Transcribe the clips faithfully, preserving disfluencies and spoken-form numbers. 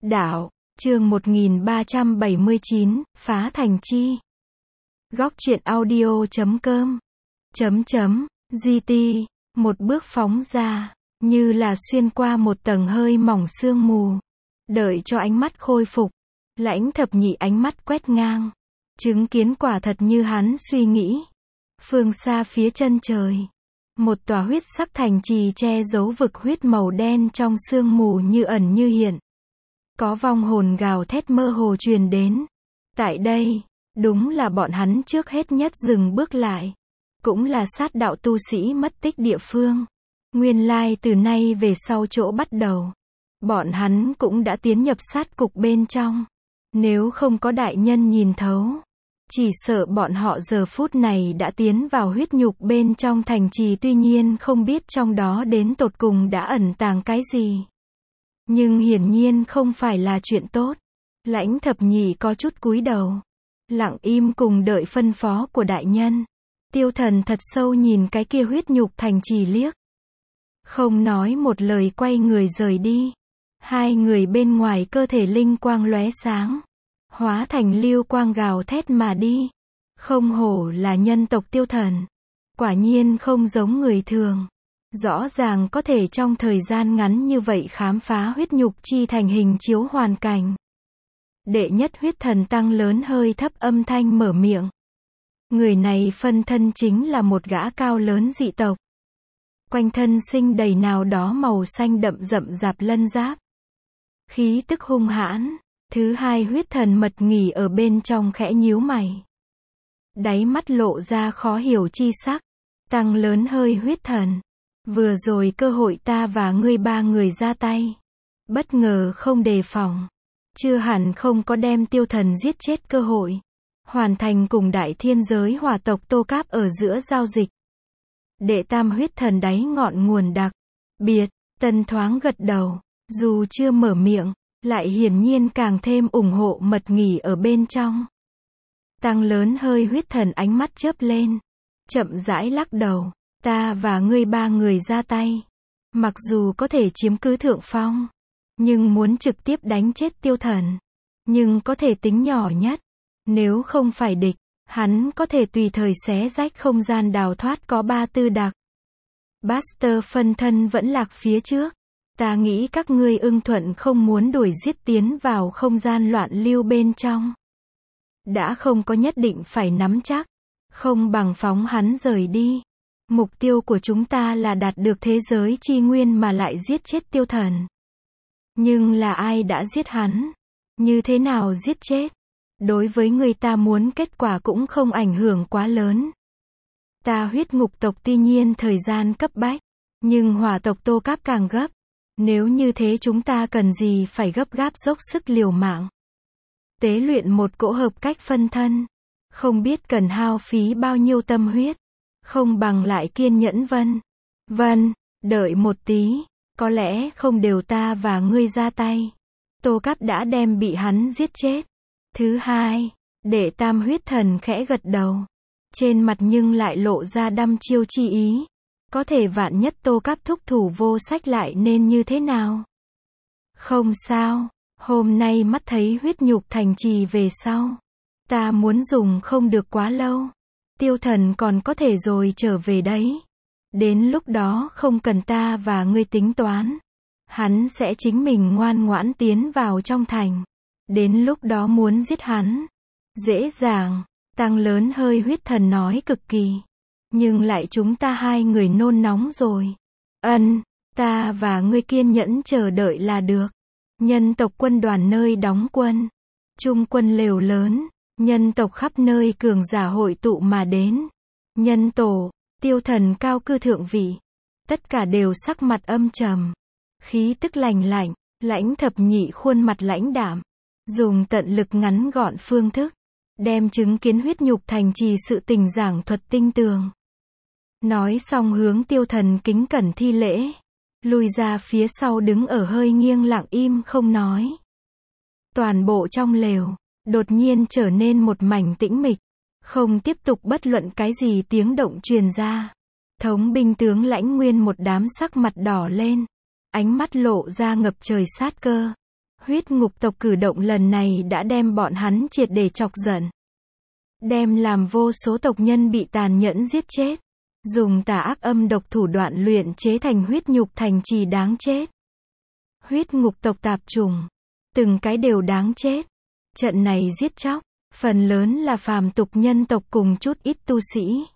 Đạo, chương một nghìn ba trăm bảy mươi chín, phá thành chi. Góc truyện audio chấm com. Chấm chấm, giê tê, một bước phóng ra, như là xuyên qua một tầng hơi mỏng sương mù. Đợi cho ánh mắt khôi phục, Lãnh Thập Nhị ánh mắt quét ngang. Chứng kiến quả thật như hắn suy nghĩ. Phương xa phía chân trời, một tòa huyết sắc thành trì che giấu vực huyết màu đen trong sương mù như ẩn như hiện. Có vong hồn gào thét mơ hồ truyền đến. Tại đây, đúng là bọn hắn trước hết nhất dừng bước lại. Cũng là sát đạo tu sĩ mất tích địa phương. Nguyên lai từ nay về sau chỗ bắt đầu, bọn hắn cũng đã tiến nhập sát cục bên trong. Nếu không có đại nhân nhìn thấu, chỉ sợ bọn họ giờ phút này đã tiến vào huyết nhục bên trong thành trì, tuy nhiên không biết trong đó đến tột cùng đã ẩn tàng cái gì. Nhưng hiển nhiên không phải là chuyện tốt. Lãnh Thập Nhị có chút cúi đầu, lặng im cùng đợi phân phó của đại nhân. Tiêu Thần thật sâu nhìn cái kia huyết nhục thành trì liếc, không nói một lời quay người rời đi. Hai người bên ngoài cơ thể linh quang lóe sáng, hóa thành lưu quang gào thét mà đi. Không hổ là nhân tộc Tiêu Thần, quả nhiên không giống người thường. Rõ ràng có thể trong thời gian ngắn như vậy khám phá huyết nhục chi thành hình chiếu hoàn cảnh. Đệ nhất huyết thần tăng lớn hơi thấp âm thanh mở miệng. Người này phân thân chính là một gã cao lớn dị tộc. Quanh thân sinh đầy nào đó màu xanh đậm rậm rạp lân giáp. Khí tức hung hãn. Thứ hai huyết thần mật nghỉ ở bên trong khẽ nhíu mày. Đáy mắt lộ ra khó hiểu chi sắc. Tăng lớn hơi huyết thần. Vừa rồi cơ hội ta và ngươi ba người ra tay. Bất ngờ không đề phòng. Chưa hẳn không có đem Tiêu Thần giết chết cơ hội. Hoàn thành cùng đại thiên giới hỏa tộc Tô Cáp ở giữa giao dịch. Đệ tam huyết thần đáy ngọn nguồn đặc biệt, Tân thoáng gật đầu. Dù chưa mở miệng, lại hiển nhiên càng thêm ủng hộ mật nghỉ ở bên trong. Tăng lớn hơi huyết thần ánh mắt chớp lên. Chậm rãi lắc đầu. Ta và ngươi ba người ra tay. Mặc dù có thể chiếm cứ thượng phong, nhưng muốn trực tiếp đánh chết Tiêu Thần. Nhưng có thể tính nhỏ nhất. Nếu không phải địch, hắn có thể tùy thời xé rách không gian đào thoát có ba tư đặc. Buster phân thân vẫn lạc phía trước. Ta nghĩ các ngươi ưng thuận không muốn đuổi giết tiến vào không gian loạn lưu bên trong. Đã không có nhất định phải nắm chắc. Không bằng phóng hắn rời đi. Mục tiêu của chúng ta là đạt được thế giới chi nguyên mà lại giết chết Tiêu Thần. Nhưng là ai đã giết hắn? Như thế nào giết chết? Đối với người ta muốn kết quả cũng không ảnh hưởng quá lớn. Ta huyết ngục tộc tuy nhiên thời gian cấp bách, nhưng hỏa tộc Tô Cáp càng gấp. Nếu như thế chúng ta cần gì phải gấp gáp dốc sức liều mạng. Tế luyện một cỗ hợp cách phân thân. Không biết cần hao phí bao nhiêu tâm huyết. Không bằng lại kiên nhẫn vân. Vân, đợi một tí. Có lẽ không đều ta và ngươi ra tay. Tô Cáp đã đem bị hắn giết chết. Thứ hai, đệ tam huyết thần khẽ gật đầu. Trên mặt nhưng lại lộ ra đăm chiêu chi ý. Có thể vạn nhất Tô Cáp thúc thủ vô sách lại nên như thế nào? Không sao, hôm nay mắt thấy huyết nhục thành trì về sau. Ta muốn dùng không được quá lâu. Tiêu Thần còn có thể rồi trở về đấy. Đến lúc đó không cần ta và ngươi tính toán. Hắn sẽ chính mình ngoan ngoãn tiến vào trong thành. Đến lúc đó muốn giết hắn. Dễ dàng, Tăng lớn hơi huyết thần nói cực kỳ. Nhưng lại chúng ta hai người nôn nóng rồi. Ân, ta và ngươi kiên nhẫn chờ đợi là được. Nhân tộc quân đoàn nơi đóng quân. Trung quân lều lớn. Nhân tộc khắp nơi cường giả hội tụ mà đến. Nhân tổ, Tiêu Thần cao cư thượng vị. Tất cả đều sắc mặt âm trầm. Khí tức lành lạnh. Lãnh Thập Nhị khuôn mặt lãnh đạm. Dùng tận lực ngắn gọn phương thức. Đem chứng kiến huyết nhục thành trì sự tình giảng thuật tinh tường. Nói xong hướng Tiêu Thần kính cẩn thi lễ. Lùi ra phía sau đứng ở hơi nghiêng lặng im không nói. Toàn bộ trong lều đột nhiên trở nên một mảnh tĩnh mịch. Không tiếp tục bất luận cái gì tiếng động truyền ra. Thống binh tướng Lãnh Nguyên một đám sắc mặt đỏ lên. Ánh mắt lộ ra ngập trời sát cơ. Huyết ngục tộc cử động lần này đã đem bọn hắn triệt để chọc giận. Đem làm vô số tộc nhân bị tàn nhẫn giết chết. Dùng tà ác âm độc thủ đoạn luyện chế thành huyết nhục thành trì đáng chết. Huyết ngục tộc tạp chủng. Từng cái đều đáng chết. Trận này giết chóc, phần lớn là phàm tục nhân tộc cùng chút ít tu sĩ.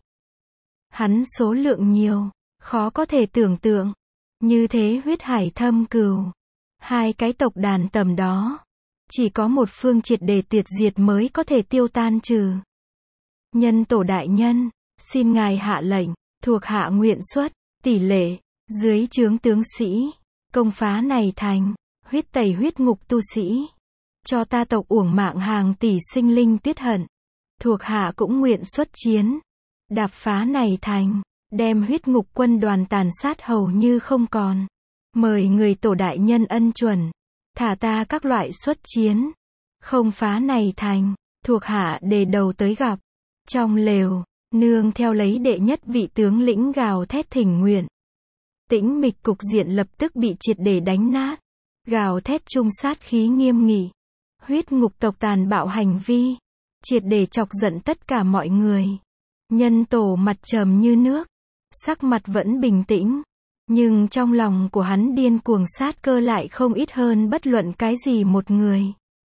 Hắn số lượng nhiều, khó có thể tưởng tượng. Như thế huyết hải thâm cừu. Hai cái tộc đàn tầm đó. Chỉ có một phương triệt để tuyệt diệt mới có thể tiêu tan trừ. Nhân tổ đại nhân, xin ngài hạ lệnh, thuộc hạ nguyện xuất, tỷ lệ, dưới trướng tướng sĩ, công phá này thành, huyết tẩy huyết ngục tu sĩ. Cho ta tộc uổng mạng hàng tỷ sinh linh tuyết hận. Thuộc hạ cũng nguyện xuất chiến. Đạp phá này thành, đem huyết ngục quân đoàn tàn sát hầu như không còn. Mời người tổ đại nhân ân chuẩn. Thả ta các loại xuất chiến. Không phá này thành, thuộc hạ đề đầu tới gặp. Trong lều, nương theo lấy đệ nhất vị tướng lĩnh gào thét thỉnh nguyện. Tĩnh mịch cục diện lập tức bị triệt để đánh nát. Gào thét chung sát khí nghiêm nghị. Huyết ngục tộc tàn bạo hành vi. Triệt để chọc giận tất cả mọi người. Nhân tổ mặt trầm như nước. Sắc mặt vẫn bình tĩnh. Nhưng trong lòng của hắn điên cuồng sát cơ lại không ít hơn bất luận cái gì một người.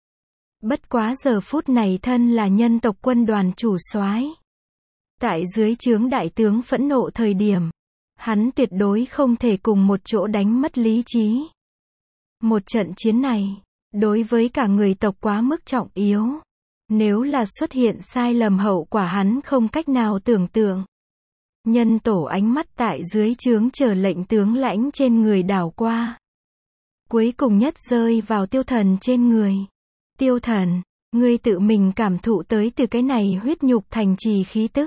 Bất quá giờ phút này thân là nhân tộc quân đoàn chủ soái. Tại dưới trướng đại tướng phẫn nộ thời điểm. Hắn tuyệt đối không thể cùng một chỗ đánh mất lý trí. Một trận chiến này, đối với cả người tộc quá mức trọng yếu. Nếu là xuất hiện sai lầm hậu quả hắn không cách nào tưởng tượng. Nhân tổ ánh mắt tại dưới trướng chờ lệnh tướng lãnh trên người đảo qua. Cuối cùng nhất rơi vào tiêu thần trên người. Tiêu thần, ngươi tự mình cảm thụ tới từ cái này huyết nhục thành trì khí tức.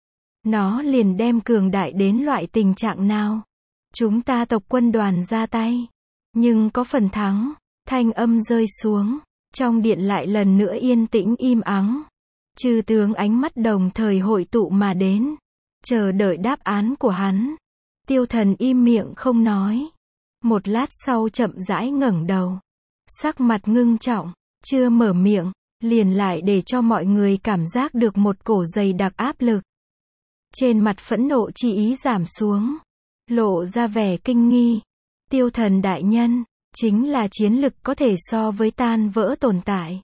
Nó liền đem cường đại đến loại tình trạng nào. Chúng ta tộc quân đoàn ra tay. Nhưng có phần thắng. Thanh âm rơi xuống. Trong điện lại lần nữa yên tĩnh im ắng. Chư tướng ánh mắt đồng thời hội tụ mà đến. Chờ đợi đáp án của hắn. Tiêu thần im miệng không nói. Một lát sau chậm rãi ngẩng đầu. Sắc mặt ngưng trọng. Chưa mở miệng. Liền lại để cho mọi người cảm giác được một cổ dày đặc áp lực. Trên mặt phẫn nộ chi ý giảm xuống. Lộ ra vẻ kinh nghi. Tiêu thần đại nhân. Chính là chiến lực có thể so với tan vỡ tồn tại.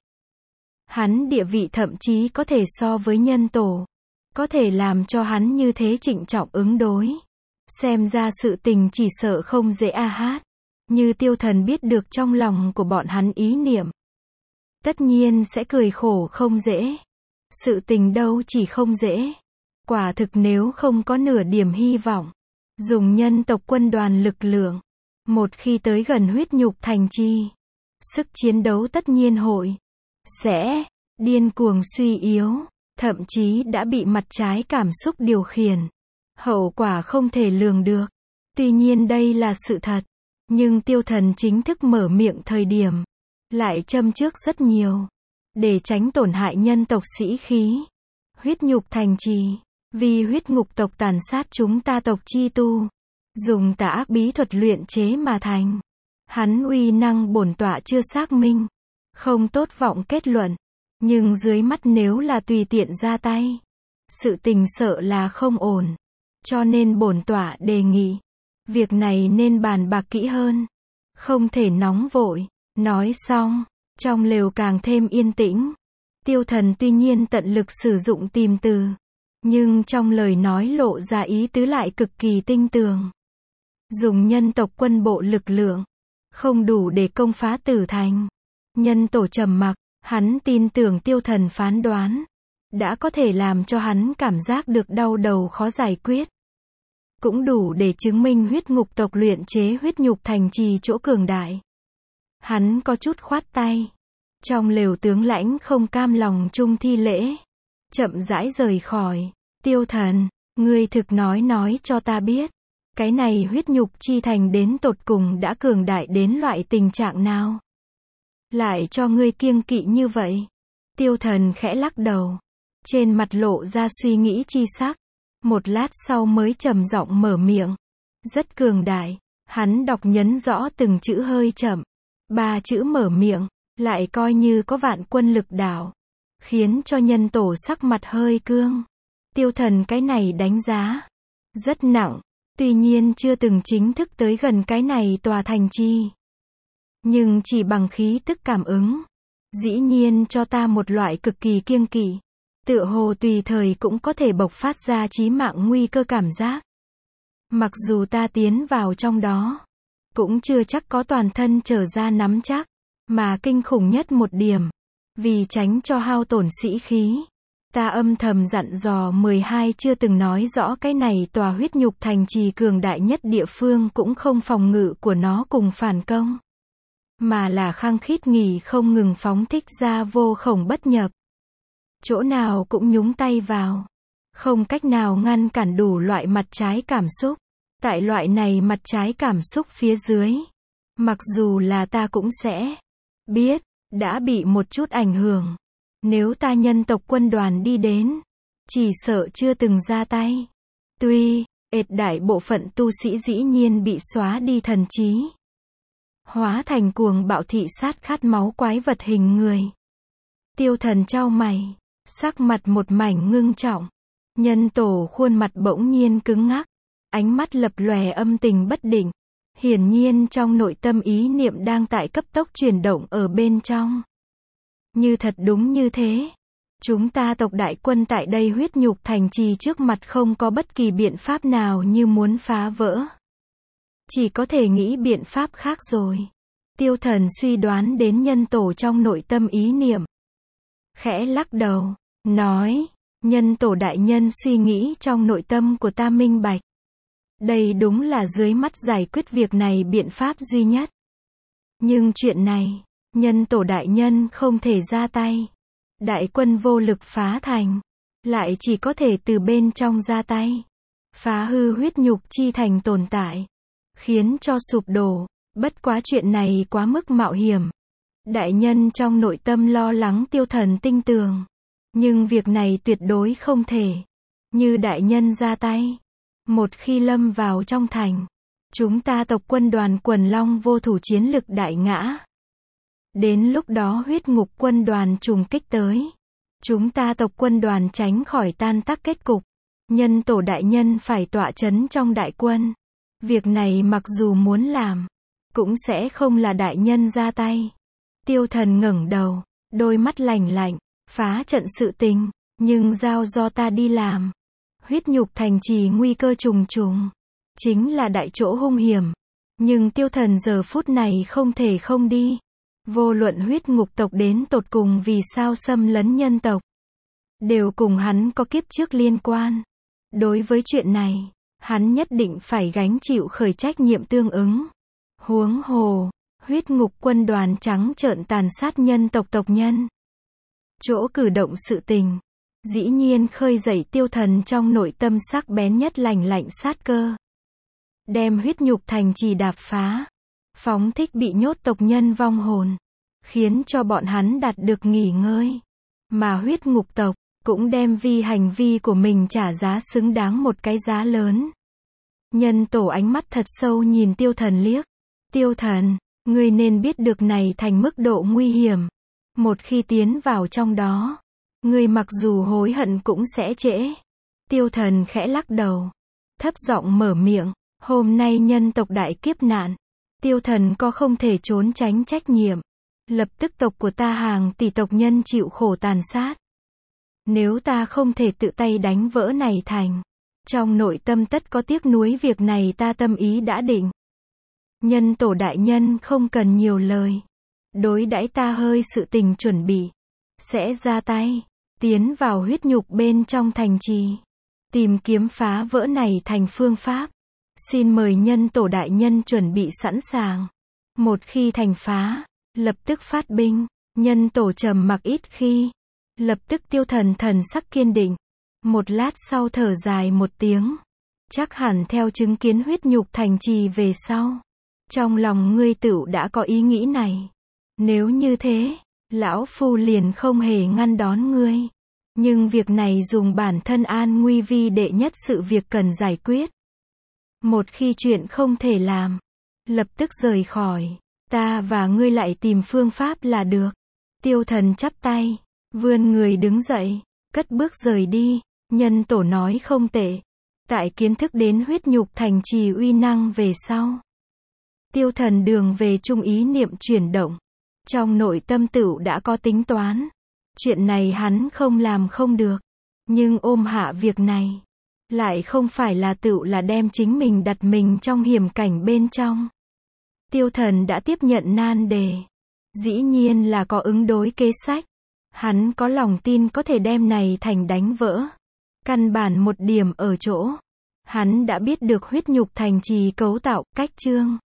Hắn địa vị thậm chí có thể so với nhân tổ. Có thể làm cho hắn như thế trịnh trọng ứng đối. Xem ra sự tình chỉ sợ không dễ a hát. Như tiêu thần biết được trong lòng của bọn hắn ý niệm. Tất nhiên sẽ cười khổ không dễ. Sự tình đâu chỉ không dễ. Quả thực nếu không có nửa điểm hy vọng. Dùng nhân tộc quân đoàn lực lượng. Một khi tới gần huyết nhục thành chi. Sức chiến đấu tất nhiên hội. Sẽ. Điên cuồng suy yếu. Thậm chí đã bị mặt trái cảm xúc điều khiển. Hậu quả không thể lường được. Tuy nhiên đây là sự thật. Nhưng tiêu thần chính thức mở miệng thời điểm. Lại châm trước rất nhiều. Để tránh tổn hại nhân tộc sĩ khí. Huyết nhục thành trì. Vì huyết ngục tộc tàn sát chúng ta tộc chi tu. Dùng tà ác bí thuật luyện chế mà thành. Hắn uy năng bổn tọa chưa xác minh. Không tốt vọng kết luận. Nhưng dưới mắt nếu là tùy tiện ra tay. Sự tình sợ là không ổn. Cho nên bổn tọa đề nghị. Việc này nên bàn bạc kỹ hơn. Không thể nóng vội. Nói xong. Trong lều càng thêm yên tĩnh. Tiêu thần tuy nhiên tận lực sử dụng tìm từ. Nhưng trong lời nói lộ ra ý tứ lại cực kỳ tinh tường. Dùng nhân tộc quân bộ lực lượng. Không đủ để công phá tử thành. Nhân tổ trầm mặc. Hắn tin tưởng tiêu thần phán đoán. Đã có thể làm cho hắn cảm giác được đau đầu khó giải quyết. Cũng đủ để chứng minh huyết ngục tộc luyện chế huyết nhục thành trì chỗ cường đại. Hắn có chút khoát tay. Trong lều tướng lãnh không cam lòng chung thi lễ. Chậm rãi rời khỏi. Tiêu thần, ngươi thực nói nói cho ta biết. Cái này huyết nhục chi thành đến tột cùng đã cường đại đến loại tình trạng nào? Lại cho ngươi kiêng kỵ như vậy. Tiêu thần khẽ lắc đầu. Trên mặt lộ ra suy nghĩ chi sắc. Một lát sau mới trầm giọng mở miệng. Rất cường đại. Hắn đọc nhấn rõ từng chữ hơi chậm. Ba chữ mở miệng, lại coi như có vạn quân lực đảo, khiến cho nhân tổ sắc mặt hơi cương. Tiêu Thần cái này đánh giá rất nặng, tuy nhiên chưa từng chính thức tới gần cái này tòa thành chi. Nhưng chỉ bằng khí tức cảm ứng, dĩ nhiên cho ta một loại cực kỳ kiêng kỵ, tựa hồ tùy thời cũng có thể bộc phát ra chí mạng nguy cơ cảm giác. Mặc dù ta tiến vào trong đó, cũng chưa chắc có toàn thân trở ra nắm chắc, mà kinh khủng nhất một điểm, vì tránh cho hao tổn sĩ khí, ta âm thầm dặn dò mười hai chưa từng nói rõ cái này tòa huyết nhục thành trì cường đại nhất địa phương cũng không phòng ngự của nó cùng phản công, mà là khăng khít nghỉ không ngừng phóng thích ra vô khổng bất nhập. Chỗ nào cũng nhúng tay vào, không cách nào ngăn cản đủ loại mặt trái cảm xúc. Tại loại này mặt trái cảm xúc phía dưới, mặc dù là ta cũng sẽ biết, đã bị một chút ảnh hưởng. Nếu ta nhân tộc quân đoàn đi đến, chỉ sợ chưa từng ra tay. Tuy, ệt đại bộ phận tu sĩ dĩ nhiên bị xóa đi thần trí, hóa thành cuồng bạo thị sát khát máu quái vật hình người. Tiêu Thần chau mày, sắc mặt một mảnh ngưng trọng. Nhân tổ khuôn mặt bỗng nhiên cứng ngắc, ánh mắt lập lòe âm tình bất định. Hiển nhiên trong nội tâm ý niệm đang tại cấp tốc chuyển động ở bên trong. Như thật đúng như thế. Chúng ta tộc đại quân tại đây huyết nhục thành trì trước mặt không có bất kỳ biện pháp nào như muốn phá vỡ. Chỉ có thể nghĩ biện pháp khác rồi. Tiêu Thần suy đoán đến nhân tổ trong nội tâm ý niệm. Khẽ lắc đầu, nói, nhân tổ đại nhân suy nghĩ trong nội tâm của ta minh bạch. Đây đúng là dưới mắt giải quyết việc này biện pháp duy nhất. Nhưng chuyện này, nhân tổ đại nhân không thể ra tay. Đại quân vô lực phá thành, lại chỉ có thể từ bên trong ra tay. Phá hư huyết nhục chi thành tồn tại, khiến cho sụp đổ. Bất quá chuyện này quá mức mạo hiểm. Đại nhân trong nội tâm lo lắng Tiêu Thần tinh tường. Nhưng việc này tuyệt đối không thể. Như đại nhân ra tay, một khi lâm vào trong thành, chúng ta tộc quân đoàn Quần Long vô thủ chiến lực đại ngã. Đến lúc đó huyết ngục quân đoàn trùng kích tới, chúng ta tộc quân đoàn tránh khỏi tan tác kết cục. Nhân tổ đại nhân phải tọa chấn trong đại quân. Việc này mặc dù muốn làm, cũng sẽ không là đại nhân ra tay. Tiêu Thần ngẩng đầu, đôi mắt lạnh lạnh, phá trận sự tình, nhưng giao do ta đi làm. Huyết nhục thành trì nguy cơ trùng trùng, chính là đại chỗ hung hiểm. Nhưng Tiêu Thần giờ phút này không thể không đi. Vô luận huyết ngục tộc đến tột cùng vì sao xâm lấn nhân tộc, đều cùng hắn có kiếp trước liên quan. Đối với chuyện này, hắn nhất định phải gánh chịu khởi trách nhiệm tương ứng. Huống hồ, huyết ngục quân đoàn trắng trợn tàn sát nhân tộc tộc nhân. Chỗ cử động sự tình, dĩ nhiên khơi dậy Tiêu Thần trong nội tâm sắc bén nhất lành lạnh sát cơ. Đem huyết nhục thành trì đạp phá, phóng thích bị nhốt tộc nhân vong hồn, khiến cho bọn hắn đạt được nghỉ ngơi. Mà huyết ngục tộc, cũng đem vì hành vi của mình trả giá xứng đáng một cái giá lớn. Nhân tổ ánh mắt thật sâu nhìn Tiêu Thần liếc. Tiêu Thần, ngươi nên biết được này thành mức độ nguy hiểm. Một khi tiến vào trong đó, ngươi mặc dù hối hận cũng sẽ trễ. Tiêu Thần khẽ lắc đầu, thấp giọng mở miệng, hôm nay nhân tộc đại kiếp nạn. Tiêu Thần có không thể trốn tránh trách nhiệm. Lập tức tộc của ta hàng tỷ tộc nhân chịu khổ tàn sát. Nếu ta không thể tự tay đánh vỡ này thành, trong nội tâm tất có tiếc nuối, việc này ta tâm ý đã định. Nhân tổ đại nhân không cần nhiều lời. Đối đãi ta hơi sự tình chuẩn bị, sẽ ra tay, tiến vào huyết nhục bên trong thành trì, tìm kiếm phá vỡ này thành phương pháp. Xin mời nhân tổ đại nhân chuẩn bị sẵn sàng. Một khi thành phá, lập tức phát binh. Nhân tổ trầm mặc ít khi, lập tức Tiêu Thần thần sắc kiên định. Một lát sau thở dài một tiếng. Chắc hẳn theo chứng kiến huyết nhục thành trì về sau, trong lòng ngươi tựu đã có ý nghĩ này. Nếu như thế, lão phu liền không hề ngăn đón ngươi. Nhưng việc này dùng bản thân an nguy vi đệ nhất sự việc cần giải quyết. Một khi chuyện không thể làm, lập tức rời khỏi. Ta và ngươi lại tìm phương pháp là được. Tiêu Thần chắp tay, vươn người đứng dậy, cất bước rời đi. Nhân tổ nói không tệ. Tại kiến thức đến huyết nhục thành trì uy năng về sau, Tiêu Thần đường về chung ý niệm chuyển động. Trong nội tâm tựu đã có tính toán. Chuyện này hắn không làm không được. Nhưng ôm hạ việc này, lại không phải là tựu là đem chính mình đặt mình trong hiểm cảnh bên trong. Tiêu Thần đã tiếp nhận nan đề. Dĩ nhiên là có ứng đối kế sách. Hắn có lòng tin có thể đem này thành đánh vỡ. Căn bản một điểm ở chỗ, hắn đã biết được huyết nhục thành trì cấu tạo, cách chương.